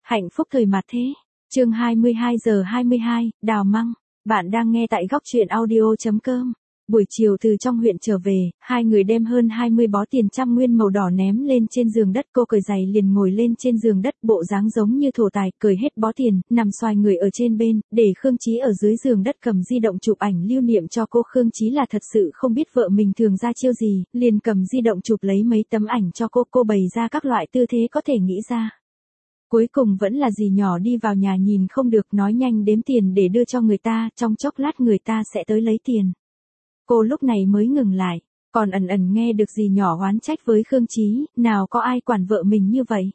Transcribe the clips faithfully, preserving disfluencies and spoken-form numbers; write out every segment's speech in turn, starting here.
Hạnh phúc thời mạt thế. Chương hai mươi hai giờ hai mươi hai, đào măng. Bạn đang nghe tại góc truyện audio chấm com. Buổi chiều từ trong huyện trở về, hai người đem hơn hai mươi bó tiền trăm nguyên màu đỏ ném lên trên giường đất. Cô cởi giày liền ngồi lên trên giường đất, bộ dáng giống như thổ tài, cởi hết bó tiền, nằm xoài người ở trên bên, để Khương Chí ở dưới giường đất cầm di động chụp ảnh lưu niệm cho cô. Khương Chí là thật sự không biết vợ mình thường ra chiêu gì, liền cầm di động chụp lấy mấy tấm ảnh cho cô. Cô bày ra các loại tư thế có thể nghĩ ra. Cuối cùng vẫn là dì nhỏ đi vào nhà nhìn không được, nói nhanh đếm tiền để đưa cho người ta, trong chốc lát người ta sẽ tới lấy tiền. Cô lúc này mới ngừng lại, còn ẩn ẩn nghe được dì nhỏ oán trách với Khương Chí, nào có ai quản vợ mình như vậy.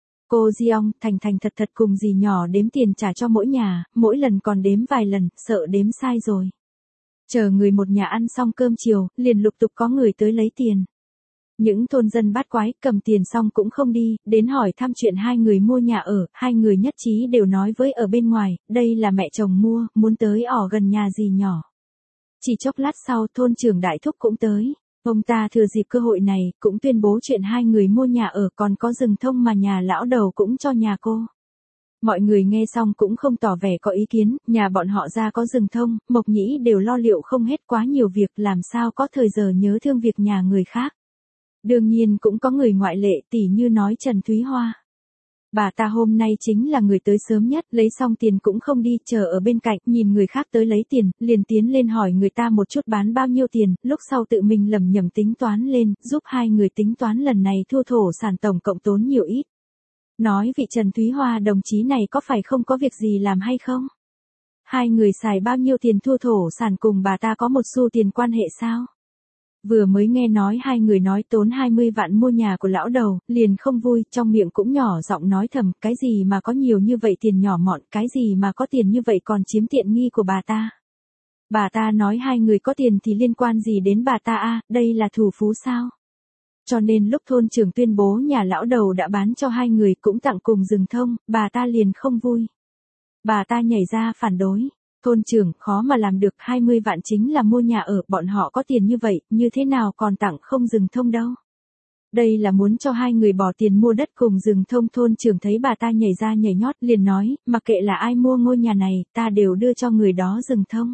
Cô Giong thành thành thật thật cùng dì nhỏ đếm tiền trả cho mỗi nhà, mỗi lần còn đếm vài lần, sợ đếm sai rồi. Chờ người một nhà ăn xong cơm chiều, liền lục tục có người tới lấy tiền. Những thôn dân bát quái cầm tiền xong cũng không đi, đến hỏi thăm chuyện hai người mua nhà ở, hai người nhất trí đều nói với ở bên ngoài, đây là mẹ chồng mua, muốn tới ở gần nhà dì nhỏ. Chỉ chốc lát sau thôn trưởng Đại Thúc cũng tới, ông ta thừa dịp cơ hội này, cũng tuyên bố chuyện hai người mua nhà ở, còn có rừng thông mà nhà lão đầu cũng cho nhà cô. Mọi người nghe xong cũng không tỏ vẻ có ý kiến, nhà bọn họ ra có rừng thông, Mộc Nhĩ đều lo liệu không hết quá nhiều việc, làm sao có thời giờ nhớ thương việc nhà người khác. Đương nhiên cũng có người ngoại lệ, tỉ như nói Trần Thúy Hoa. Bà ta hôm nay chính là người tới sớm nhất, lấy xong tiền cũng không đi, chờ ở bên cạnh, nhìn người khác tới lấy tiền, liền tiến lên hỏi người ta một chút bán bao nhiêu tiền, lúc sau tự mình lẩm nhẩm tính toán lên, giúp hai người tính toán lần này thu thổ sản tổng cộng tốn nhiều ít. Nói vị Trần Thúy Hoa đồng chí này có phải không có việc gì làm hay không? Hai người xài bao nhiêu tiền thu thổ sản cùng bà ta có một xu tiền quan hệ sao? Vừa mới nghe nói hai người nói tốn hai mươi vạn mua nhà của lão đầu, liền không vui, trong miệng cũng nhỏ giọng nói thầm, cái gì mà có nhiều như vậy tiền nhỏ mọn, cái gì mà có tiền như vậy còn chiếm tiện nghi của bà ta. Bà ta nói hai người có tiền thì liên quan gì đến bà ta a, đây là thủ phú sao? Cho nên lúc thôn trưởng tuyên bố nhà lão đầu đã bán cho hai người cũng tặng cùng rừng thông, bà ta liền không vui. Bà ta nhảy ra phản đối. Thôn trưởng, khó mà làm được, hai mươi vạn chính là mua nhà ở, bọn họ có tiền như vậy, như thế nào còn tặng không rừng thông đâu. Đây là muốn cho hai người bỏ tiền mua đất cùng rừng thông. Thôn trưởng thấy bà ta nhảy ra nhảy nhót, liền nói, mặc kệ là ai mua ngôi nhà này, ta đều đưa cho người đó rừng thông.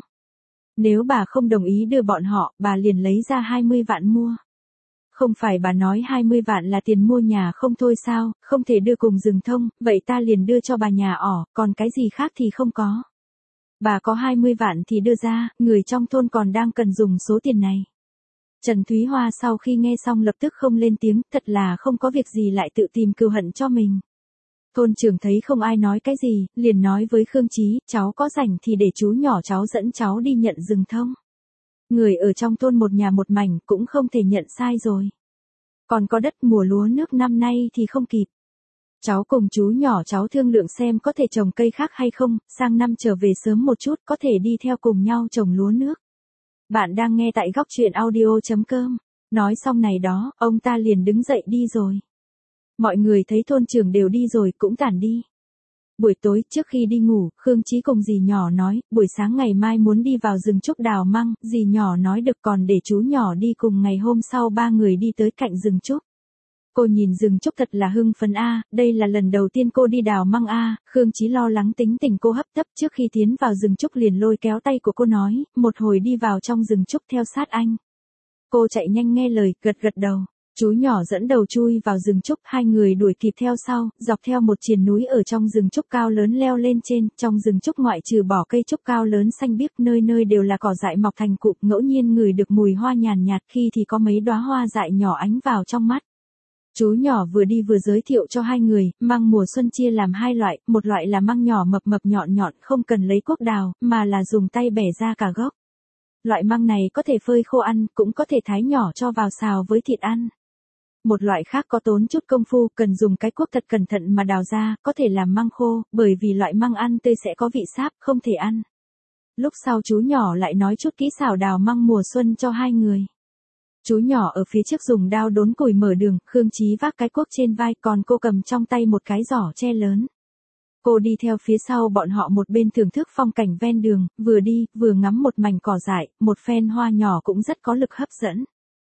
Nếu bà không đồng ý đưa bọn họ, bà liền lấy ra hai mươi vạn mua. Không phải bà nói hai mươi vạn là tiền mua nhà không thôi sao, không thể đưa cùng rừng thông, vậy ta liền đưa cho bà nhà ở, còn cái gì khác thì không có. Bà có hai mươi vạn thì đưa ra, người trong thôn còn đang cần dùng số tiền này. Trần Thúy Hoa sau khi nghe xong lập tức không lên tiếng, thật là không có việc gì lại tự tìm cừu hận cho mình. Thôn trưởng thấy không ai nói cái gì, liền nói với Khương Chí, cháu có rảnh thì để chú nhỏ cháu dẫn cháu đi nhận rừng thông. Người ở trong thôn một nhà một mảnh cũng không thể nhận sai rồi. Còn có đất mùa lúa nước năm nay thì không kịp. Cháu cùng chú nhỏ cháu thương lượng xem có thể trồng cây khác hay không, sang năm trở về sớm một chút có thể đi theo cùng nhau trồng lúa nước. Bạn đang nghe tại góc truyện audio chấm com. Nói xong này đó, ông ta liền đứng dậy đi rồi. Mọi người thấy thôn trưởng đều đi rồi cũng tản đi. Buổi tối trước khi đi ngủ, Khương Chí cùng dì nhỏ nói, buổi sáng ngày mai muốn đi vào rừng trúc đào măng, dì nhỏ nói được còn để chú nhỏ đi cùng. Ngày hôm sau ba người đi tới cạnh rừng trúc. Cô nhìn rừng trúc thật là hưng phấn a, đây là lần đầu tiên cô đi đào măng a. Khương Chí lo lắng tính tình cô hấp tấp, trước khi tiến vào rừng trúc liền lôi kéo tay của cô nói, một hồi đi vào trong rừng trúc theo sát anh. Cô chạy nhanh nghe lời, gật gật đầu. Chú nhỏ dẫn đầu chui vào rừng trúc, hai người đuổi kịp theo sau, dọc theo một triền núi ở trong rừng trúc cao lớn leo lên trên. Trong rừng trúc ngoại trừ bỏ cây trúc cao lớn xanh biếc, nơi nơi đều là cỏ dại mọc thành cụm, ngẫu nhiên ngửi được mùi hoa nhàn nhạt, khi thì có mấy đóa hoa dại nhỏ ánh vào trong mắt. Chú nhỏ vừa đi vừa giới thiệu cho hai người, măng mùa xuân chia làm hai loại, một loại là măng nhỏ mập mập nhọn nhọn, không cần lấy cuốc đào, mà là dùng tay bẻ ra cả gốc. Loại măng này có thể phơi khô ăn, cũng có thể thái nhỏ cho vào xào với thịt ăn. Một loại khác có tốn chút công phu, cần dùng cái cuốc thật cẩn thận mà đào ra, có thể làm măng khô, bởi vì loại măng ăn tươi sẽ có vị sáp, không thể ăn. Lúc sau chú nhỏ lại nói chút kỹ xảo đào măng mùa xuân cho hai người. Chú nhỏ ở phía trước dùng đao đốn củi mở đường, Khương Chí vác cái cuốc trên vai, còn cô cầm trong tay một cái giỏ tre lớn. Cô đi theo phía sau bọn họ, một bên thưởng thức phong cảnh ven đường, vừa đi, vừa ngắm một mảnh cỏ dại, một phen hoa nhỏ cũng rất có lực hấp dẫn.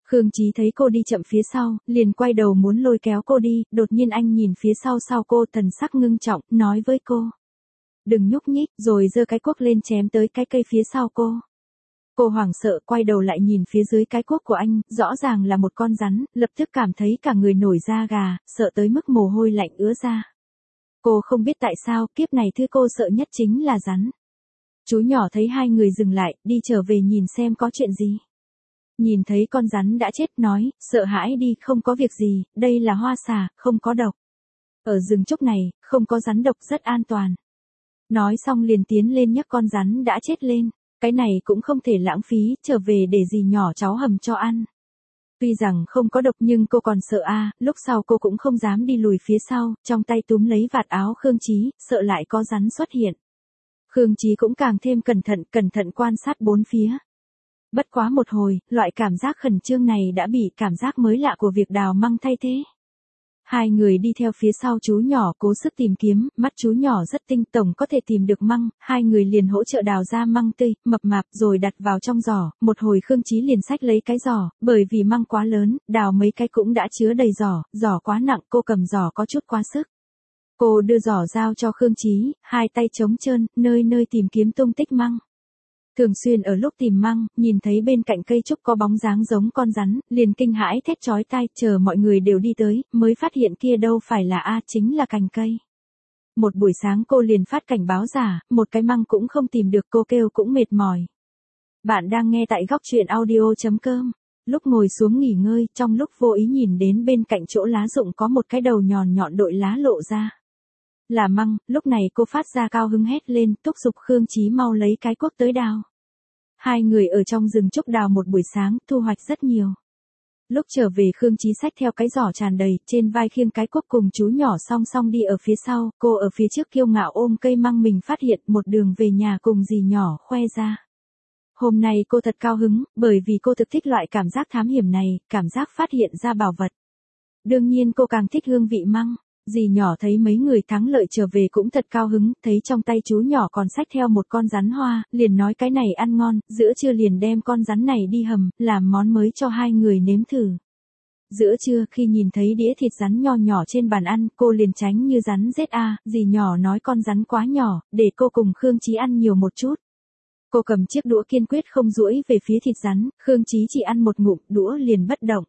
Khương Chí thấy cô đi chậm phía sau, liền quay đầu muốn lôi kéo cô đi, đột nhiên anh nhìn phía sau sau cô thần sắc ngưng trọng, nói với cô. Đừng nhúc nhích, rồi giơ cái cuốc lên chém tới cái cây phía sau cô. Cô hoảng sợ quay đầu lại nhìn phía dưới cái cuốc của anh, rõ ràng là một con rắn, lập tức cảm thấy cả người nổi da gà, sợ tới mức mồ hôi lạnh ứa ra. Cô không biết tại sao, kiếp này thứ cô sợ nhất chính là rắn. Chú nhỏ thấy hai người dừng lại, đi trở về nhìn xem có chuyện gì. Nhìn thấy con rắn đã chết nói, sợ hãi đi, không có việc gì, đây là hoa xà, không có độc. Ở rừng trúc này, không có rắn độc, rất an toàn. Nói xong liền tiến lên nhấc con rắn đã chết lên. Cái này cũng không thể lãng phí, trở về để dì nhỏ cháu hầm cho ăn. Tuy rằng không có độc nhưng cô còn sợ a, à, lúc sau cô cũng không dám đi lùi phía sau, trong tay túm lấy vạt áo Khương Chí, sợ lại có rắn xuất hiện. Khương Chí cũng càng thêm cẩn thận, cẩn thận quan sát bốn phía. Bất quá một hồi, loại cảm giác khẩn trương này đã bị cảm giác mới lạ của việc đào măng thay thế. Hai người đi theo phía sau chú nhỏ cố sức tìm kiếm, mắt chú nhỏ rất tinh tổng có thể tìm được măng, hai người liền hỗ trợ đào ra măng tươi, mập mạp rồi đặt vào trong giỏ, một hồi Khương Chí liền xách lấy cái giỏ, bởi vì măng quá lớn, đào mấy cái cũng đã chứa đầy giỏ, giỏ quá nặng cô cầm giỏ có chút quá sức. Cô đưa giỏ giao cho Khương Chí, hai tay trống trơn, nơi nơi tìm kiếm tung tích măng. Thường xuyên ở lúc tìm măng, nhìn thấy bên cạnh cây trúc có bóng dáng giống con rắn, liền kinh hãi thét chói tai, chờ mọi người đều đi tới, mới phát hiện kia đâu phải là a, chính là cành cây. Một buổi sáng cô liền phát cảnh báo giả, một cái măng cũng không tìm được, cô kêu cũng mệt mỏi. Bạn đang nghe tại góc truyện audio chấm com. Lúc ngồi xuống nghỉ ngơi, trong lúc vô ý nhìn đến bên cạnh chỗ lá rụng có một cái đầu nhọn nhọn đội lá lộ ra. Là măng, lúc này cô phát ra cao hứng hét lên, thúc giục Khương Chí mau lấy cái cuốc tới đào. Hai người ở trong rừng trúc đào một buổi sáng, thu hoạch rất nhiều. Lúc trở về Khương Chí xách theo cái giỏ tràn đầy, trên vai khiêng cái cuốc cùng chú nhỏ song song đi ở phía sau, cô ở phía trước kiêu ngạo ôm cây măng mình phát hiện một đường về nhà cùng dì nhỏ khoe ra. Hôm nay cô thật cao hứng, bởi vì cô thực thích loại cảm giác thám hiểm này, cảm giác phát hiện ra bảo vật. Đương nhiên cô càng thích hương vị măng. Dì nhỏ thấy mấy người thắng lợi trở về cũng thật cao hứng, thấy trong tay chú nhỏ còn xách theo một con rắn hoa, liền nói cái này ăn ngon, giữa trưa liền đem con rắn này đi hầm, làm món mới cho hai người nếm thử. Giữa trưa khi nhìn thấy đĩa thịt rắn nho nhỏ trên bàn ăn, cô liền tránh như rắn rết a, dì nhỏ nói con rắn quá nhỏ, để cô cùng Khương Chí ăn nhiều một chút. Cô cầm chiếc đũa kiên quyết không duỗi về phía thịt rắn, Khương Chí chỉ ăn một ngụm, đũa liền bất động.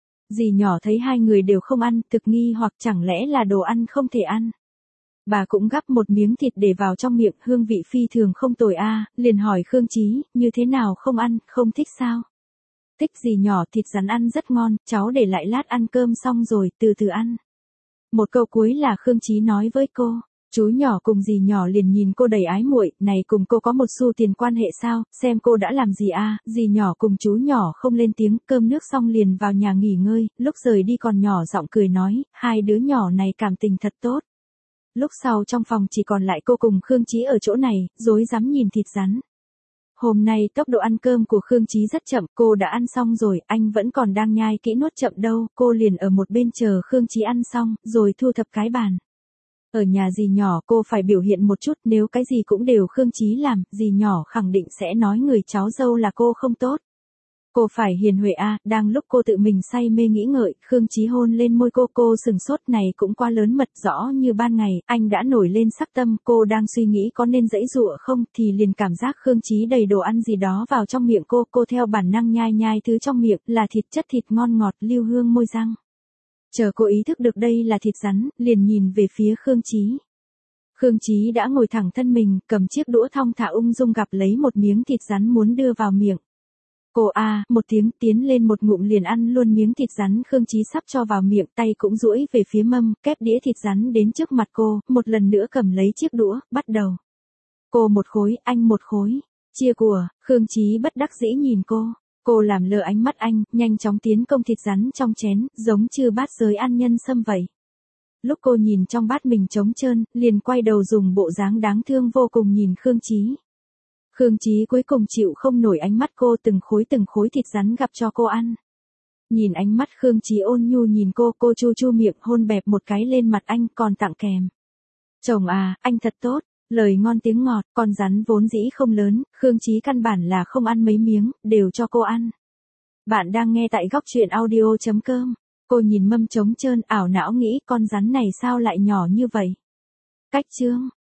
Dì nhỏ thấy hai người đều không ăn, thực nghi hoặc chẳng lẽ là đồ ăn không thể ăn. Bà cũng gắp một miếng thịt để vào trong miệng, hương vị phi thường không tồi a, liền hỏi Khương Chí, như thế nào không ăn, không thích sao? Thích dì nhỏ, thịt rắn ăn rất ngon, cháu để lại lát ăn cơm xong rồi, từ từ ăn. Một câu cuối là Khương Chí nói với cô. Chú nhỏ cùng dì nhỏ liền nhìn cô đầy ái muội, này cùng cô có một xu tiền quan hệ sao, xem cô đã làm gì a, dì nhỏ cùng chú nhỏ không lên tiếng, cơm nước xong liền vào nhà nghỉ ngơi, lúc rời đi còn nhỏ giọng cười nói, hai đứa nhỏ này cảm tình thật tốt. Lúc sau trong phòng chỉ còn lại cô cùng Khương Chí ở chỗ này, rối rắm nhìn thịt rắn. Hôm nay tốc độ ăn cơm của Khương Chí rất chậm, cô đã ăn xong rồi, anh vẫn còn đang nhai kỹ nuốt chậm đâu, cô liền ở một bên chờ Khương Chí ăn xong, rồi thu thập cái bàn. Ở nhà dì nhỏ cô phải biểu hiện một chút, nếu cái gì cũng đều Khương Chí làm, dì nhỏ khẳng định sẽ nói người cháu dâu là cô không tốt. Cô phải hiền huệ a, à, đang lúc cô tự mình say mê nghĩ ngợi, Khương Chí hôn lên môi cô, cô sừng sốt này cũng quá lớn mật, rõ như ban ngày, anh đã nổi lên sắc tâm, cô đang suy nghĩ có nên giãy giụa không, thì liền cảm giác Khương Chí đầy đồ ăn gì đó vào trong miệng cô, cô theo bản năng nhai nhai thứ trong miệng, là thịt chất thịt ngon ngọt lưu hương môi răng. Chờ cô ý thức được đây là thịt rắn, liền nhìn về phía Khương Chí. Khương Chí đã ngồi thẳng thân mình, cầm chiếc đũa thong thả ung dung gặp lấy một miếng thịt rắn muốn đưa vào miệng. Cô a, à, một tiếng tiến lên một ngụm liền ăn luôn miếng thịt rắn Khương Chí sắp cho vào miệng, tay cũng duỗi về phía mâm, kép đĩa thịt rắn đến trước mặt cô, một lần nữa cầm lấy chiếc đũa, bắt đầu. Cô một khối, anh một khối. Chia của, Khương Chí bất đắc dĩ nhìn cô. Cô làm lơ ánh mắt anh, nhanh chóng tiến công thịt rắn trong chén, giống như bát giới ăn nhân sâm vậy. Lúc cô nhìn trong bát mình trống trơn, liền quay đầu dùng bộ dáng đáng thương vô cùng nhìn Khương Chí. Khương Chí cuối cùng chịu không nổi ánh mắt cô, từng khối từng khối thịt rắn gặp cho cô ăn. Nhìn ánh mắt Khương Chí ôn nhu nhìn cô, cô chu chu miệng hôn bẹp một cái lên mặt anh còn tặng kèm. Chồng à, anh thật tốt. Lời ngon tiếng ngọt, con rắn vốn dĩ không lớn, Khương Chí căn bản là không ăn mấy miếng, đều cho cô ăn. Bạn đang nghe tại góc truyện audio.com. Cô nhìn mâm trống trơn ảo não nghĩ con rắn này sao lại nhỏ như vậy. Cách chương.